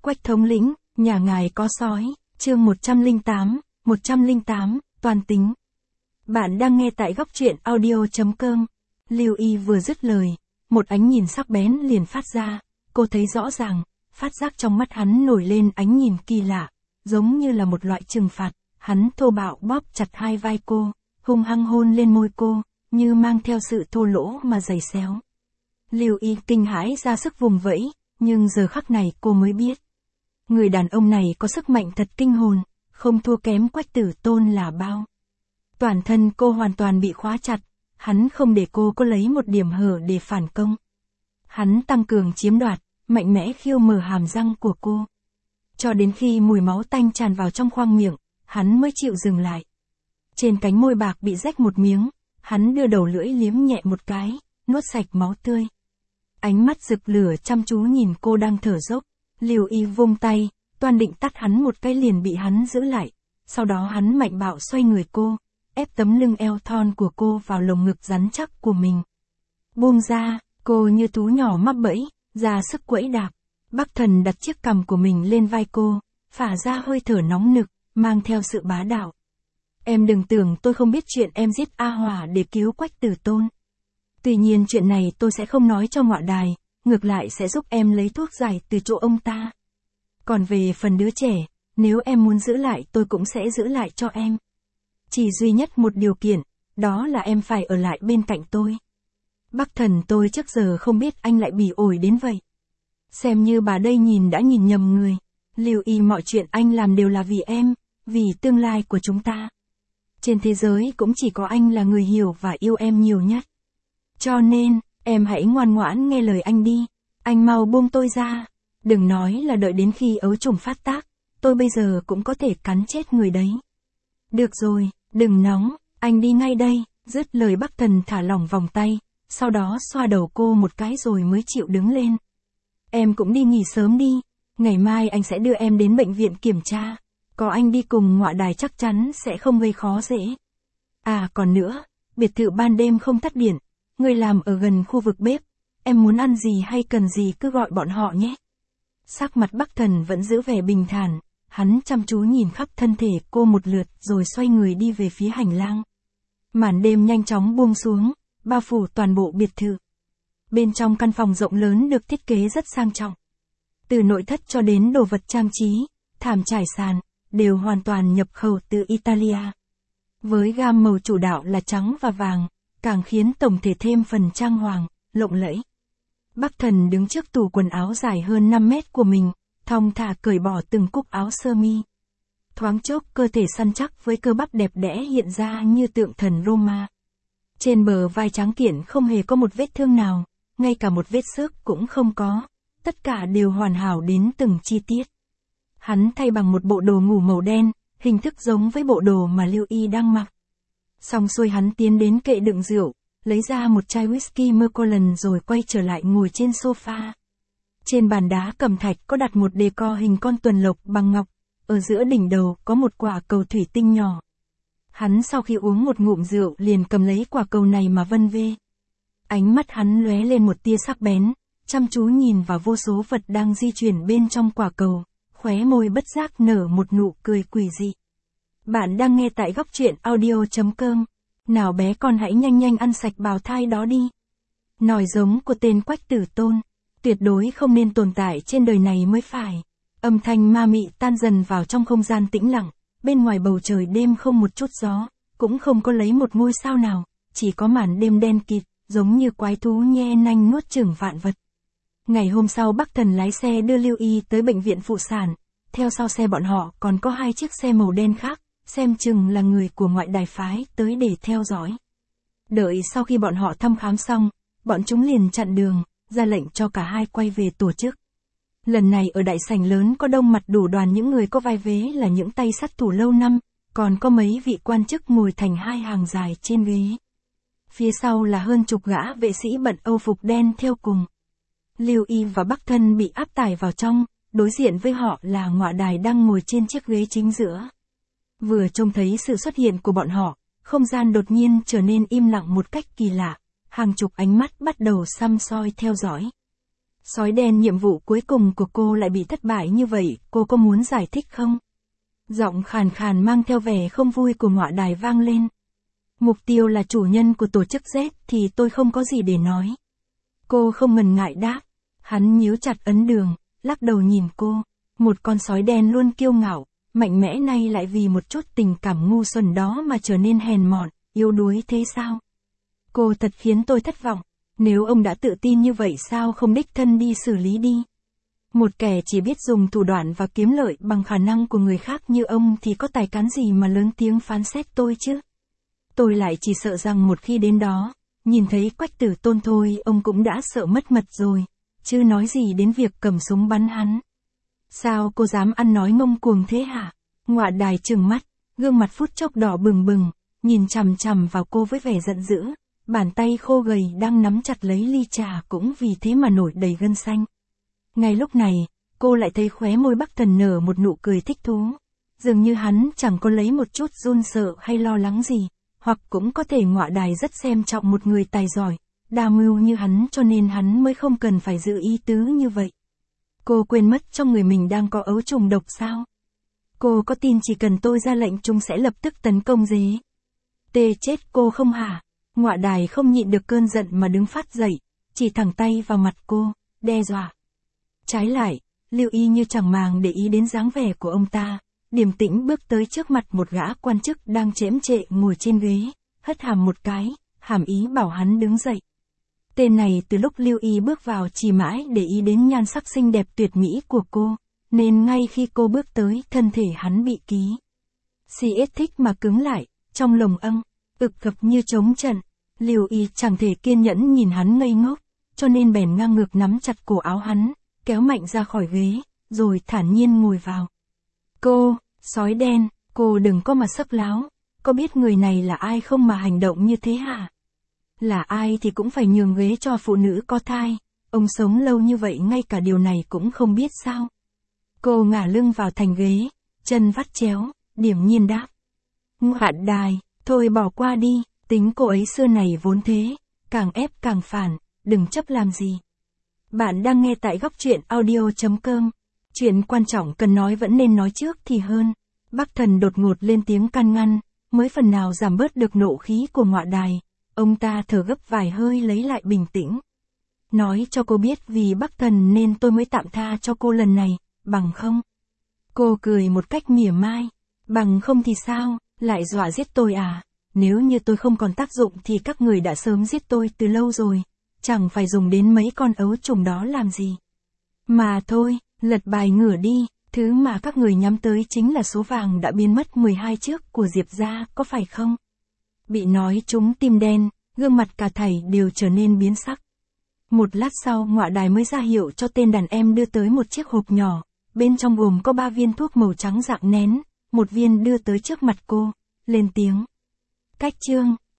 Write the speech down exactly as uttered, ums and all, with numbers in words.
Quách thống lĩnh, nhà ngài có sói, chương một trăm lẻ tám, một trăm lẻ tám, toàn tính. Bạn đang nghe tại góc truyện audio chấm com. Lưu Y vừa dứt lời, một ánh nhìn sắc bén liền phát ra, cô thấy rõ ràng, phát giác trong mắt hắn nổi lên ánh nhìn kỳ lạ, giống như là một loại trừng phạt, hắn thô bạo bóp chặt hai vai cô, hung hăng hôn lên môi cô, như mang theo sự thô lỗ mà giày xéo. Lưu Y kinh hãi ra sức vùng vẫy, nhưng giờ khắc này cô mới biết. Người đàn ông này có sức mạnh thật kinh hồn, không thua kém Quách Tử Tôn là bao. Toàn thân cô hoàn toàn bị khóa chặt, hắn không để cô có lấy một điểm hở để phản công. Hắn tăng cường chiếm đoạt, mạnh mẽ khiêu mở hàm răng của cô. Cho đến khi mùi máu tanh tràn vào trong khoang miệng, hắn mới chịu dừng lại. Trên cánh môi bạc bị rách một miếng, hắn đưa đầu lưỡi liếm nhẹ một cái, nuốt sạch máu tươi. Ánh mắt rực lửa chăm chú nhìn cô đang thở dốc. Lưu Y vung tay, toan định tát hắn một cái liền bị hắn giữ lại. Sau đó hắn mạnh bạo xoay người cô, ép tấm lưng eo thon của cô vào lồng ngực rắn chắc của mình. Buông ra, cô như thú nhỏ mắc bẫy, ra sức quẫy đạp. Bắc Thần đặt chiếc cằm của mình lên vai cô, phả ra hơi thở nóng nực, mang theo sự bá đạo. Em đừng tưởng tôi không biết chuyện em giết A Hỏa để cứu Quách Tử Tôn. Tuy nhiên chuyện này tôi sẽ không nói cho ngọa đài, ngược lại sẽ giúp em lấy thuốc giải từ chỗ ông ta. Còn về phần đứa trẻ, nếu em muốn giữ lại tôi cũng sẽ giữ lại cho em. Chỉ duy nhất một điều kiện, đó là em phải ở lại bên cạnh tôi. Bắc Thần tôi trước giờ không biết anh lại bỉ ổi đến vậy. Xem như bà đây nhìn đã nhìn nhầm người. Lưu Y, mọi chuyện anh làm đều là vì em, vì tương lai của chúng ta. Trên thế giới cũng chỉ có anh là người hiểu và yêu em nhiều nhất. Cho nên, em hãy ngoan ngoãn nghe lời anh đi. Anh mau buông tôi ra. Đừng nói là đợi đến khi ấu trùng phát tác, tôi bây giờ cũng có thể cắn chết người đấy. Được rồi, đừng nóng, anh đi ngay đây. Dứt lời Bắc Thần thả lỏng vòng tay, sau đó xoa đầu cô một cái rồi mới chịu đứng lên. Em cũng đi nghỉ sớm đi, ngày mai anh sẽ đưa em đến bệnh viện kiểm tra. Có anh đi cùng ngọa đài chắc chắn sẽ không gây khó dễ. À còn nữa, biệt thự ban đêm không tắt điện, người làm ở gần khu vực bếp, em muốn ăn gì hay cần gì cứ gọi bọn họ nhé. Sắc mặt Bắc Thần vẫn giữ vẻ bình thản, hắn chăm chú nhìn khắp thân thể cô một lượt rồi xoay người đi về phía hành lang. Màn đêm nhanh chóng buông xuống, bao phủ toàn bộ biệt thự. Bên trong căn phòng rộng lớn được thiết kế rất sang trọng. Từ nội thất cho đến đồ vật trang trí, thảm trải sàn, đều hoàn toàn nhập khẩu từ Italia. Với gam màu chủ đạo là trắng và vàng, càng khiến tổng thể thêm phần trang hoàng, lộng lẫy. Bắc Thần đứng trước tủ quần áo dài hơn năm mét của mình, thong thả cởi bỏ từng cúc áo sơ mi. Thoáng chốc cơ thể săn chắc với cơ bắp đẹp đẽ hiện ra như tượng thần Roma. Trên bờ vai trắng kiện không hề có một vết thương nào, ngay cả một vết xước cũng không có, tất cả đều hoàn hảo đến từng chi tiết. Hắn thay bằng một bộ đồ ngủ màu đen, hình thức giống với bộ đồ mà Lưu Y đang mặc. Xong xuôi hắn tiến đến kệ đựng rượu, lấy ra một chai whisky Macallan rồi quay trở lại ngồi trên sofa. Trên bàn đá cẩm thạch có đặt một decor hình con tuần lộc bằng ngọc, ở giữa đỉnh đầu có một quả cầu thủy tinh nhỏ. Hắn sau khi uống một ngụm rượu liền cầm lấy quả cầu này mà vân vê. Ánh mắt hắn lóe lên một tia sắc bén, chăm chú nhìn vào vô số vật đang di chuyển bên trong quả cầu, khóe môi bất giác nở một nụ cười quỷ dị. Bạn đang nghe tại góc truyện audio chấm com. Nào bé con hãy nhanh nhanh ăn sạch bào thai đó đi. Nòi giống của tên Quách Tử Tôn, tuyệt đối không nên tồn tại trên đời này mới phải. Âm thanh ma mị tan dần vào trong không gian tĩnh lặng, bên ngoài bầu trời đêm không một chút gió, cũng không có lấy một ngôi sao nào, chỉ có màn đêm đen kịt, giống như quái thú nhe nanh nuốt chửng vạn vật. Ngày hôm sau Bắc Thần lái xe đưa Lưu Y tới bệnh viện phụ sản, theo sau xe bọn họ còn có hai chiếc xe màu đen khác, xem chừng là người của ngoại đài phái tới để theo dõi. Đợi sau khi bọn họ thăm khám xong, bọn chúng liền chặn đường, ra lệnh cho cả hai quay về tổ chức. Lần này ở đại sảnh lớn có đông mặt đủ đoàn những người có vai vế là những tay sát thủ lâu năm, còn có mấy vị quan chức ngồi thành hai hàng dài trên ghế. Phía sau là hơn chục gã vệ sĩ bận âu phục đen theo cùng. Lưu Y và Bắc Thân bị áp tải vào trong, đối diện với họ là ngọa đài đang ngồi trên chiếc ghế chính giữa. Vừa trông thấy sự xuất hiện của bọn họ, không gian đột nhiên trở nên im lặng một cách kỳ lạ, hàng chục ánh mắt bắt đầu săm soi theo dõi. Sói đen, nhiệm vụ cuối cùng của cô lại bị thất bại như vậy, cô có muốn giải thích không? Giọng khàn khàn mang theo vẻ không vui của ngọa đài vang lên. Mục tiêu là chủ nhân của tổ chức Z thì tôi không có gì để nói. Cô không ngần ngại đáp. Hắn nhíu chặt ấn đường, lắc đầu nhìn cô. Một con sói đen luôn kiêu ngạo, mạnh mẽ nay lại vì một chút tình cảm ngu xuẩn đó mà trở nên hèn mọn, yếu đuối thế sao? Cô thật khiến tôi thất vọng. Nếu ông đã tự tin như vậy sao không đích thân đi xử lý đi? Một kẻ chỉ biết dùng thủ đoạn và kiếm lợi bằng khả năng của người khác như ông thì có tài cán gì mà lớn tiếng phán xét tôi chứ? Tôi lại chỉ sợ rằng một khi đến đó, nhìn thấy Quách Tử Tôn thôi ông cũng đã sợ mất mật rồi, chứ nói gì đến việc cầm súng bắn hắn. Sao cô dám ăn nói ngông cuồng thế hả? Ngọa đài trừng mắt, gương mặt phút chốc đỏ bừng bừng, nhìn chằm chằm vào cô với vẻ giận dữ, bàn tay khô gầy đang nắm chặt lấy ly trà cũng vì thế mà nổi đầy gân xanh. Ngay lúc này, cô lại thấy khóe môi Bắc Thần nở một nụ cười thích thú. Dường như hắn chẳng có lấy một chút run sợ hay lo lắng gì, hoặc cũng có thể ngọa đài rất xem trọng một người tài giỏi, đa mưu như hắn cho nên hắn mới không cần phải giữ ý tứ như vậy. Cô quên mất trong người mình đang có ấu trùng độc sao? Cô có tin chỉ cần tôi ra lệnh chúng sẽ lập tức tấn công dế? Tê chết cô không hả? Ngọa đài không nhịn được cơn giận mà đứng phát dậy, chỉ thẳng tay vào mặt cô, đe dọa. Trái lại, Lưu Y như chẳng màng để ý đến dáng vẻ của ông ta, điềm tĩnh bước tới trước mặt một gã quan chức đang chễm chệ ngồi trên ghế, hất hàm một cái, hàm ý bảo hắn đứng dậy. Tên này từ lúc Lưu Y bước vào chỉ mãi để ý đến nhan sắc xinh đẹp tuyệt mỹ của cô, nên ngay khi cô bước tới, thân thể hắn bị ký. Si ít thích mà cứng lại, trong lồng âng, ực gập như trống trận. Lưu Y chẳng thể kiên nhẫn nhìn hắn ngây ngốc, cho nên bèn ngang ngược nắm chặt cổ áo hắn, kéo mạnh ra khỏi ghế, rồi thản nhiên ngồi vào. Cô, sói đen, cô đừng có mà sắc láo, có biết người này là ai không mà hành động như thế hả? Là ai thì cũng phải nhường ghế cho phụ nữ có thai, ông sống lâu như vậy ngay cả điều này cũng không biết sao? Cô ngả lưng vào thành ghế, chân vắt chéo, điềm nhiên đáp. Ngọa đài, thôi bỏ qua đi, tính cô ấy xưa này vốn thế, càng ép càng phản, đừng chấp làm gì. Bạn đang nghe tại góc truyện audio chấm com. Chuyện quan trọng cần nói vẫn nên nói trước thì hơn. Bắc Thần đột ngột lên tiếng can ngăn, mới phần nào giảm bớt được nộ khí của ngọa đài. Ông ta thở gấp vài hơi lấy lại bình tĩnh. Nói cho cô biết vì Bắc Thần nên tôi mới tạm tha cho cô lần này, bằng không? Cô cười một cách mỉa mai. Bằng không thì sao, lại dọa giết tôi à? Nếu như tôi không còn tác dụng thì các người đã sớm giết tôi từ lâu rồi. Chẳng phải dùng đến mấy con ấu trùng đó làm gì. Mà thôi, lật bài ngửa đi, thứ mà các người nhắm tới chính là số vàng đã biến mất mười hai trước của Diệp gia, có phải không? Bị nói trúng tim đen, gương mặt cả thảy đều trở nên biến sắc. Một lát sau ngọa đài mới ra hiệu cho tên đàn em đưa tới một chiếc hộp nhỏ, bên trong gồm có ba viên thuốc màu trắng dạng nén, một viên đưa tới trước mặt cô, lên tiếng. Cách chương.